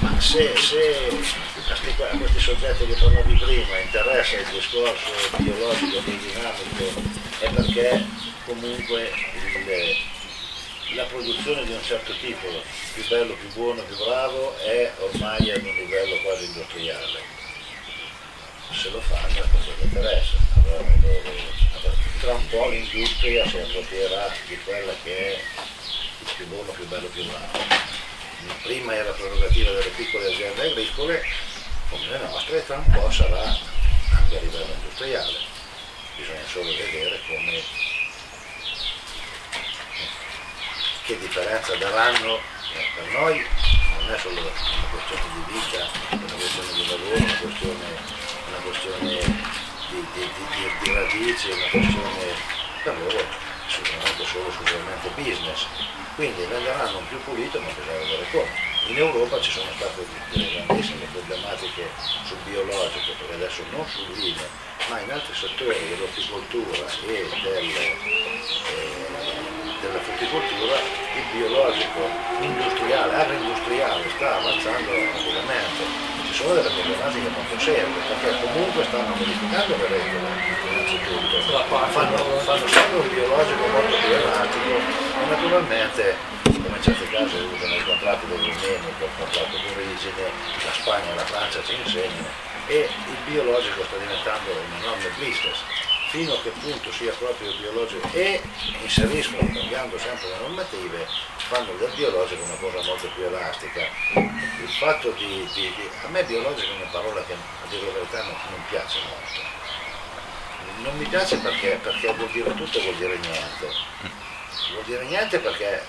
Ma se a questi soggetti che parlavi prima interessa il discorso biologico, biodinamico, è perché comunque la produzione di un certo tipo, più bello, più buono, più bravo, è ormai ad un livello quasi industriale. Se lo fanno è perché gli interessa. Allora, tra un po' l'industria si approprierà di quella che è il più buono, più bello, più bravo. Prima era prerogativa delle piccole aziende agricole, come le nostre, e tra un po' sarà anche a livello industriale. Bisogna solo vedere che differenza daranno per noi. Non è solo una questione di vita, una questione di lavoro, una questione di radici, una questione per loro sicuramente solo business. Quindi renderanno più pulito, ma bisogna vedere come. In Europa ci sono state delle grandissime problematiche sul biologico, perché adesso non sul vino, ma in altri settori dell'orticoltura e della frutticoltura, il biologico industriale, agroindustriale sta avanzando rapidamente. Ci sono delle problematiche molto serie, perché comunque stanno modificando le regole, innanzitutto, fanno sempre un biologico molto più elastico e naturalmente, come in certi casi usano i contratti dei rumeni, il contratto d'origine, la Spagna e la Francia ci insegnano, e il biologico sta diventando un enorme business. Fino a che punto sia proprio biologico, e inseriscono, cambiando sempre le normative, fanno del biologico una cosa molto più elastica. Il fatto a me biologico è una parola che, a dire la verità, non piace molto. Non mi piace perché vuol dire tutto e vuol dire niente. Vuol dire niente perché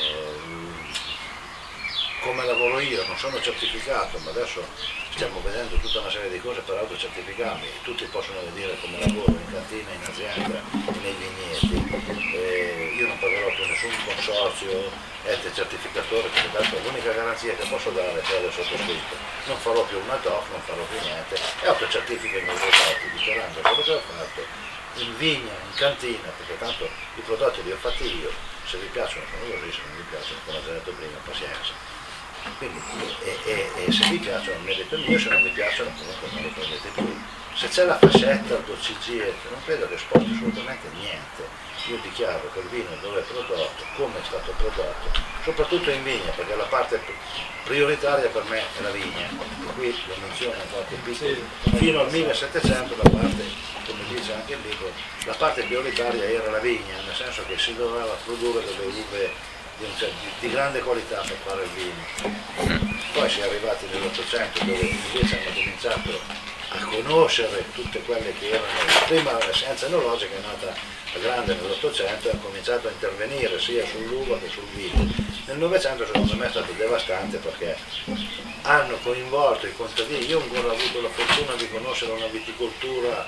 come lavoro io non sono certificato, ma adesso stiamo vedendo tutta una serie di cose per autocertificarmi, tutti possono vedere come lavoro in cantina, in azienda, nei vigneti. Io non pagherò più nessun consorzio, ente certificatore, perché tanto l'unica garanzia che posso dare è quella del sottoscritto. Non farò più una DOC, non farò più niente, e autocertifico i miei prodotti, dichiarando quello che ho fatto in vigna, in cantina, perché tanto i prodotti li ho fatti io, se vi piacciono sono così, se non vi piacciono, come ho già detto prima, pazienza. Quindi, se vi piacciono il merito mio, se non vi piacciono comunque non li prendete più. Se c'è la fascetta, il DOCG, non credo che sposti assolutamente niente. Io dichiaro che il vino dove è prodotto, come è stato prodotto, soprattutto in vigna, perché la parte prioritaria per me è la vigna, e qui lo menziono qualche piccolo, fino al 1700 la parte, come dice anche il libro, la parte prioritaria era la vigna, nel senso che si doveva produrre delle uve di grande qualità per fare il vino. Poi si è arrivati nell'Ottocento, dove invece hanno cominciato a conoscere tutte quelle che erano, prima la scienza enologica è nata a grande nell'Ottocento e ha cominciato a intervenire sia sull'uva che sul vino. Nel Novecento secondo me è stato devastante, perché hanno coinvolto i contadini. Io ho ancora avuto la fortuna di conoscere una viticoltura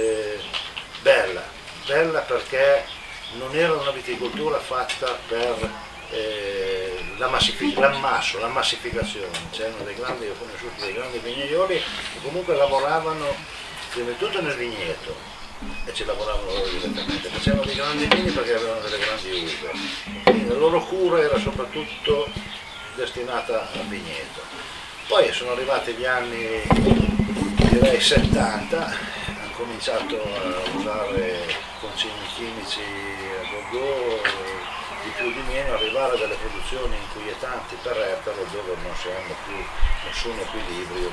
bella perché non era una viticoltura fatta per la massificazione. C'erano ho conosciuto dei grandi vignaioli che comunque lavoravano prima di tutto nel vigneto e ci lavoravano loro direttamente, facevano dei grandi vini perché avevano delle grandi uve, quindi la loro cura era soprattutto destinata al vigneto. Poi sono arrivati gli anni direi 70, hanno cominciato a usare concimi chimici a go-go, di più di meno, arrivare a delle produzioni inquietanti per ettaro, dove non si hanno più nessun equilibrio,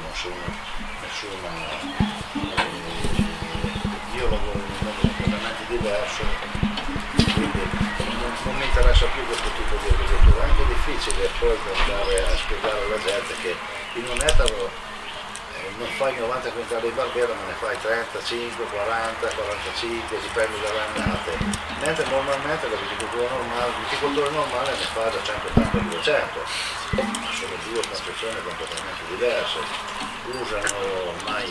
io lavoro in un mondo completamente diverso, quindi non mi interessa più questo tipo di agricoltura. È anche difficile poi andare a spiegare alla gente che in un ettaro non fai 90 quintali di barbera, ma ne fai 35, 40, 45, dipende dalle annate, mentre normalmente la viticoltura normale ne fa da 180 a 200, ma sono due concezioni completamente diverse. Usano ormai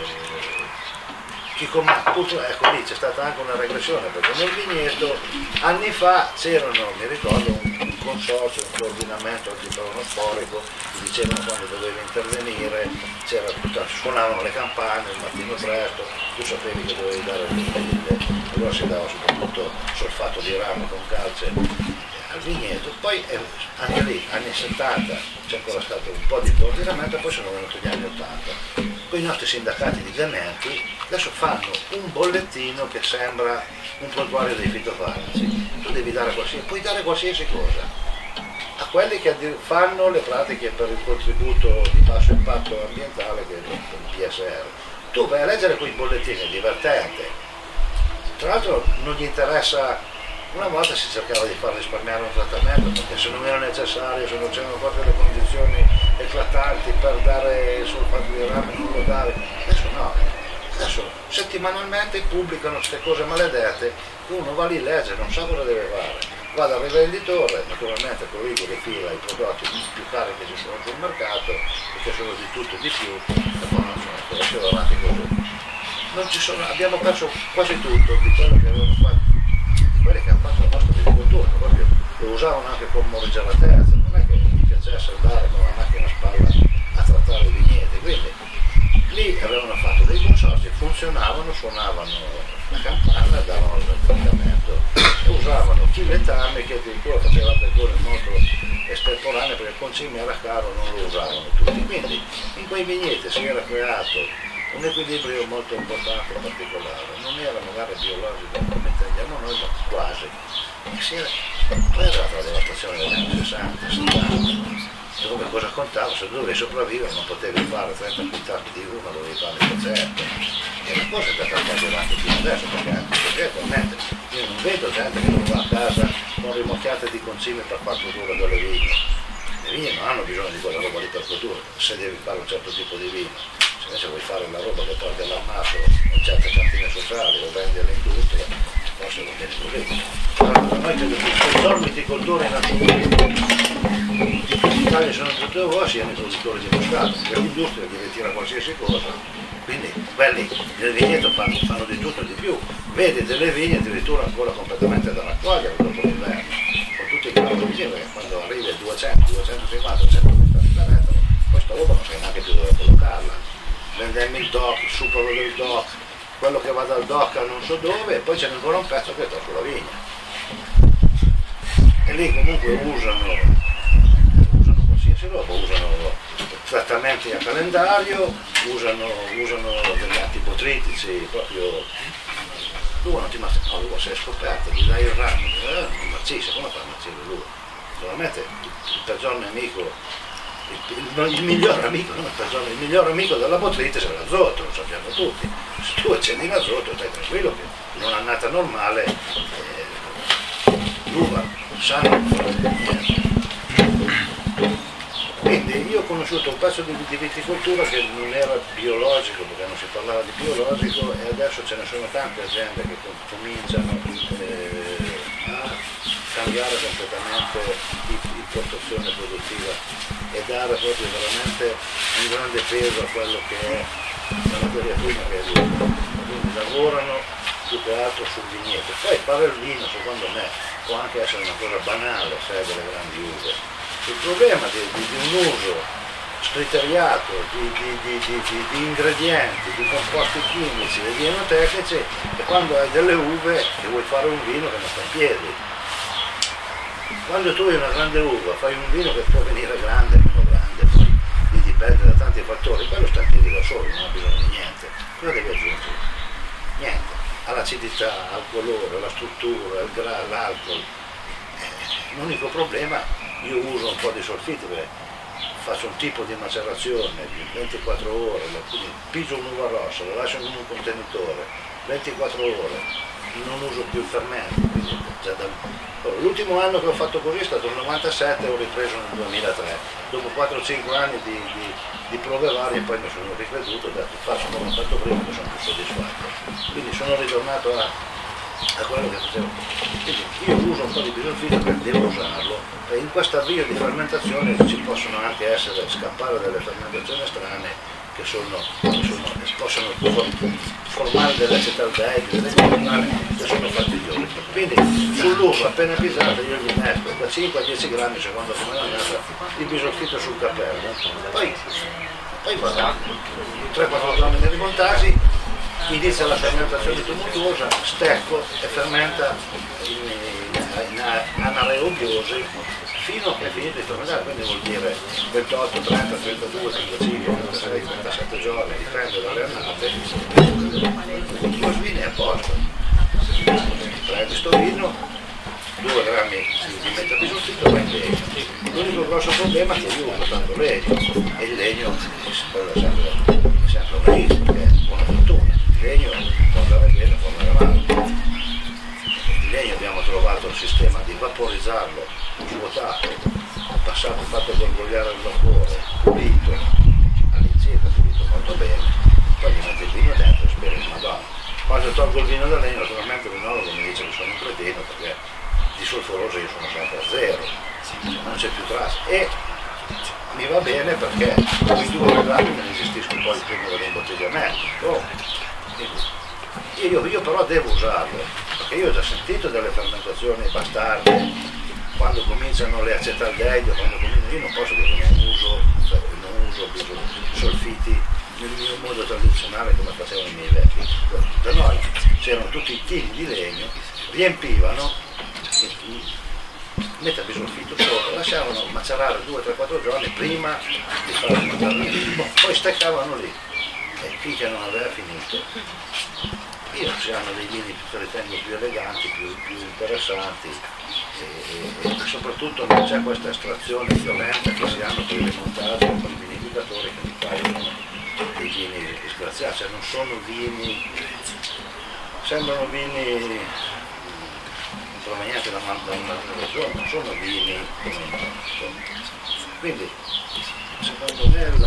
ecco, lì c'è stata anche una regressione, perché nel vigneto anni fa c'erano, mi ricordo, un consorzio, un coordinamento antipronosporico, ti dicevano quando dovevi intervenire, suonavano le campane il mattino presto, tu sapevi che dovevi dare le allora si dava soprattutto solfato di rame con calce al vigneto, poi anche lì, anni 70, c'è ancora stato un po' di coordinamento, poi sono venuti gli anni 80. Poi i nostri sindacati di Dementi adesso fanno un bollettino che sembra un prontuario dei fitofarmaci. Tu devi dare puoi dare qualsiasi cosa a quelli che fanno le pratiche per il contributo di basso impatto ambientale che è il PSR. Tu vai a leggere quei bollettini, è divertente. Tra l'altro non gli interessa, una volta si cercava di far risparmiare un trattamento perché se non era necessario, se non c'erano proprio le condizioni eclatanti per dare il sulfato di rame non lo dare. Adesso no, adesso settimanalmente pubblicano queste cose maledette che uno va lì a leggere, non sa cosa deve fare. Va dal rivenditore, naturalmente corrigo le fila i prodotti più cari che ci sono sul mercato, perché sono di tutto e di più, e poi non sono ancora avanti così. Non ci sono, abbiamo perso quasi tutto di quello che avevano fatto, quelli che hanno fatto la nostra viticoltura, proprio lo usavano anche come morigeratezza, non è che gli piacesse andare con la macchina a spalla a trattare i vigneti, quindi lì avevano fatto dei consorzi, funzionavano, suonavano la campana, davano il trattamento e usavano chi letame che addirittura faceva altre cose molto estemporanee perché il concime era caro, non lo usavano tutti, quindi in quei vigneti si era creato un equilibrio molto importante e particolare, non era magari biologico come intendiamo noi, ma quasi. Poi era la devastazione degli anni 60, 70, e come cosa contava? Se dovevi sopravvivere non potevi fare 30 quintali di uva, dovevi fare il concerto. E la cosa è stata andata avanti fino adesso, perché attualmente io non vedo gente che non va a casa con rimocchiate di concime per far produrre delle vigne. Le vigne non hanno bisogno di quella roba lì per produrre, se devi fare un certo tipo di vino. Se invece vuoi fare la roba che toglie l'ammasso in certe cantine sociali o vendi all'industria, forse non viene così. Allora, noi credo che i miglior viticoltori in assoluto in Italia sono tutti voi, siano i produttori di moscato, perché l'industria deve tirare qualsiasi cosa, quindi quelli del vigneto fanno di tutto e di più. Vedi delle vigne addirittura ancora completamente da raccogliere dopo l'inverno, con tutti i cavoli vicini, perché quando arrivi a 200, 250, 120 per metro, questa roba non sai neanche più dove collocarla. Vendemmo il DOC, il supero del DOC, quello che va dal DOC a non so dove, e poi c'è ancora un pezzo che sta sulla vigna. E lì comunque usano qualsiasi roba, usano trattamenti a calendario, usano degli antibotritici proprio. L'uva non ti mazza, no, l'uva sei scoperta, gli dai il ramo, non marcisce, come fa a marcire l'uva? Solamente il peggior nemico, il miglior amico, non il peggior, il miglior amico della botrite è l'azoto, lo sappiamo tutti. Se tu accendi l'azoto stai tranquillo che in un'annata normale l'uva sana niente. Quindi io ho conosciuto un pezzo di viticoltura che non era biologico, perché non si parlava di biologico, e adesso ce ne sono tante aziende che cominciano a cambiare completamente l'impostazione produttiva e dare proprio veramente un grande peso a quello che è la materia prima che è l'uva. Quindi lavorano più che altro sul vigneto. Poi fare il vino, secondo me, può anche essere una cosa banale se hai delle grandi uve. Il problema di un uso scriteriato di ingredienti, di composti chimici e di enotecnici è quando hai delle uve e vuoi fare un vino che non sta in piedi. Quando tu hai una grande uva fai un vino che può venire grande, meno grande, poi dipende da tanti fattori, quello sta in piedi da solo, non ha bisogno di niente. Cosa devi aggiungere? Niente. All'acidità, al colore, alla struttura, l'alcol. L'unico problema, io uso un po' di solfiti perché faccio un tipo di macerazione di 24 ore, quindi pigio un'uva rossa, la lascio in un contenitore, 24 ore, non uso più il fermento. L'ultimo anno che ho fatto così è stato il 97 e ho ripreso nel 2003, dopo 4-5 anni di prove varie poi mi sono ricreduto e ho detto faccio come ho fatto prima che sono più soddisfatto. Quindi sono ritornato a quello che facevo. Quindi io uso un po' di bisonfino perché devo usarlo e in questo avvio di fermentazione ci possono anche scappare delle fermentazioni strane che possono formare delle acetaldehidi, delle cose che sono fatidiose. Quindi sull'uva appena pisata io gli metto da 5 a 10 grammi secondo come è andata di bisonfino sul cappello. Poi guarda, 3-4 grammi di rimontaggi, inizia la fermentazione tumultuosa, stecco e fermenta anaerobiosi fino a che è finito di fermentare, quindi vuol dire 28, 30, 32, 35, 36, 37 giorni, dipende dalle annate, due vini a posto. Prendi sto vino, 2 grammi di metabisulfito va in legno. L'unico grosso problema è che io uso tanto legno e il legno quello è sempre un rischio, perché è una fortuna. Il legno quando va bene, quando va male. Il legno abbiamo trovato il sistema di vaporizzarlo, svuotato, passato, fatto gorgogliare al vapore, pulito, all'incirca pulito molto bene, poi gli metti il vino dentro e speri di Madonna. Quando tolgo il vino da legno, naturalmente l'enologo mi dice che sono un cretino perché di solforoso io sono sempre a zero, non c'è più traccia e mi va bene perché i 2 grammi me ne gestisco poi prima dell'imbottigliamento. Io però devo usarlo perché io ho già sentito delle fermentazioni bastarde quando cominciano le acetaldeide, io non posso dire che non uso solfiti nel mio modo tradizionale come facevano i miei vecchi. Da noi c'erano tutti i chili di legno, riempivano, metabisulfito sopra, lasciavano macerare 2, 3, 4 giorni prima di farlo macerare, poi staccavano lì e finché non aveva finito. Io ci hanno dei vini che ritengo più eleganti, più interessanti e soprattutto non c'è questa estrazione violenta che si hanno per i rimontaggi o per i vinificatori che mi paiono dei vini disgraziati, cioè non sono vini, sembrano vini provenienti da una regione, non sono vini come il nostro. Quindi secondo me il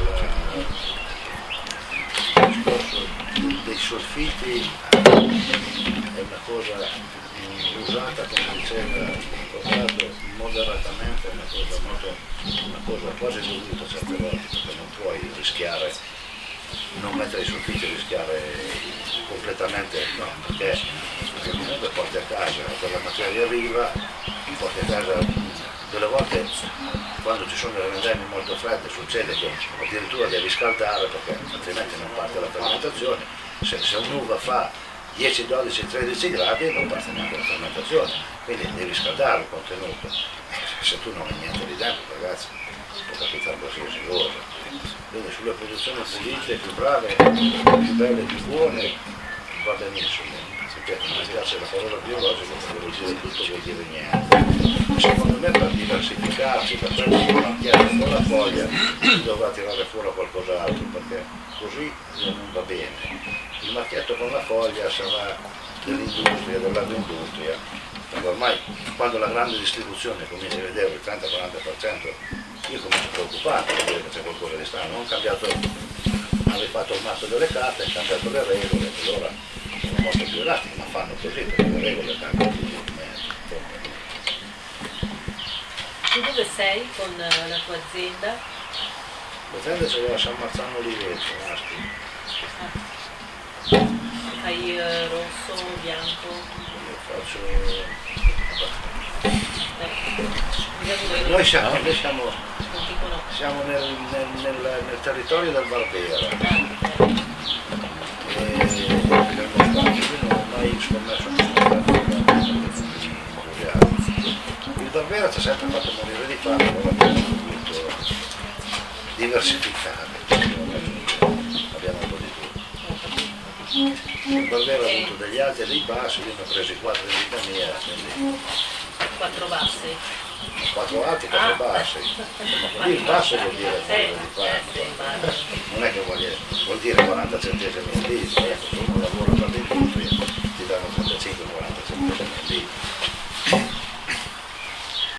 discorso dei solfiti è una cosa usata, come diceva Corrado, moderatamente, è una cosa quasi dovuta certe volte, perché non puoi rischiare, non mettere i solfiti e rischiare completamente, no, perché comunque porti a casa quella materia viva, porti a casa delle volte quando ci sono le vendemmie molto fredde succede che addirittura devi scaldare perché altrimenti non parte la fermentazione. Se un'uva fa 10, 12, 13 gradi non parte neanche la fermentazione, quindi devi scaldare il contenuto. Se tu non hai niente di dentro, ragazzi, può capitare qualsiasi cosa. Quindi sulle produzioni pulite, più brave, più belle, più buone, va benissimo. Ripeto, non mi piace la parola biologica perché vuol dire tutto, vuol dire niente. Secondo me per diversificarsi, per prendere una macchietta con la foglia, dovrà tirare fuori qualcos'altro, perché così non va bene. Il macchietto con la foglia sarà dell'industria, dell'agroindustria, perché ormai quando la grande distribuzione comincia a vedere il 30-40%, io comincio a preoccuparmi, a dire che c'è qualcosa di strano. Non cambiato, avevo fatto il mazzo delle carte, hanno cambiato le regole, allora sono molto più elastiche, ma fanno così perché le regole cambiano di Tu dove sei con la tua azienda? L'azienda c'è a San Marzano Oliveto, Asti. Fai rosso, bianco? Io faccio... Noi siamo non ti conosco. siamo nel territorio del Barbera. Ormai scommesso il Barbera ci ha sempre fatto morire di fame, allora abbiamo dovuto diversificare, abbiamo un po' di tutto. Il Barbera ha avuto degli alti e dei bassi, io ne ho presi 4 in vita mia, quindi 4 bassi? 4 alti e 4 bassi. Insomma, il basso vuol dire morire di fame, non è che vuol dire 40 centesimi al litro, ecco, se uno lavora per l'industria ti danno 35-40 centesimi al litro.